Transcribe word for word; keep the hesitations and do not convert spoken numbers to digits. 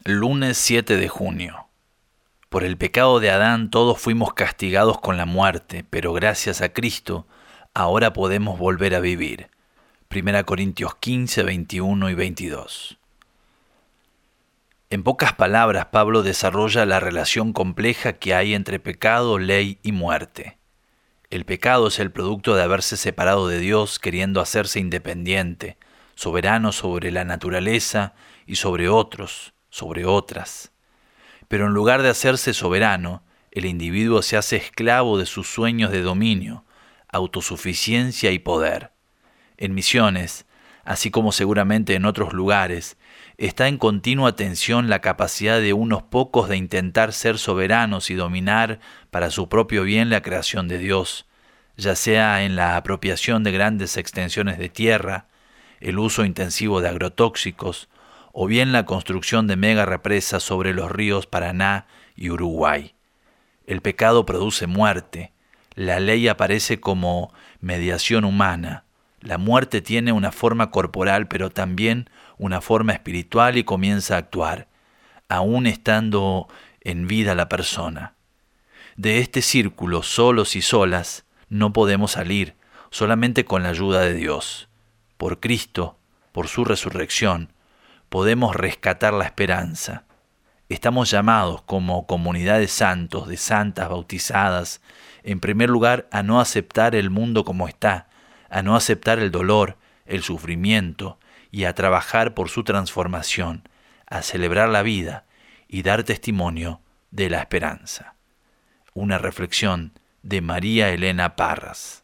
Lunes siete de junio. Por el pecado de Adán todos fuimos castigados con la muerte, pero gracias a Cristo ahora podemos volver a vivir. Primera Corintios quince, veintiuno y veintidós. En pocas palabras, Pablo desarrolla la relación compleja que hay entre pecado, ley y muerte. El pecado es el producto de haberse separado de Dios, queriendo hacerse independiente, soberano sobre la naturaleza y sobre otros, sobre otras. Pero en lugar de hacerse soberano, el individuo se hace esclavo de sus sueños de dominio, autosuficiencia y poder. En Misiones, así como seguramente en otros lugares, está en continua tensión la capacidad de unos pocos de intentar ser soberanos y dominar para su propio bien la creación de Dios, ya sea en la apropiación de grandes extensiones de tierra, el uso intensivo de agrotóxicos, o bien la construcción de mega represas sobre los ríos Paraná y Uruguay. El pecado produce muerte, la ley aparece como mediación humana, la muerte tiene una forma corporal pero también una forma espiritual y comienza a actuar, aún estando en vida la persona. De este círculo, solos y solas, no podemos salir, solamente con la ayuda de Dios. Por Cristo, por su resurrección, podemos rescatar la esperanza. Estamos llamados como comunidad de santos, de santas bautizadas, en primer lugar a no aceptar el mundo como está, a no aceptar el dolor, el sufrimiento y a trabajar por su transformación, a celebrar la vida y dar testimonio de la esperanza. Una reflexión de María Elena Parras.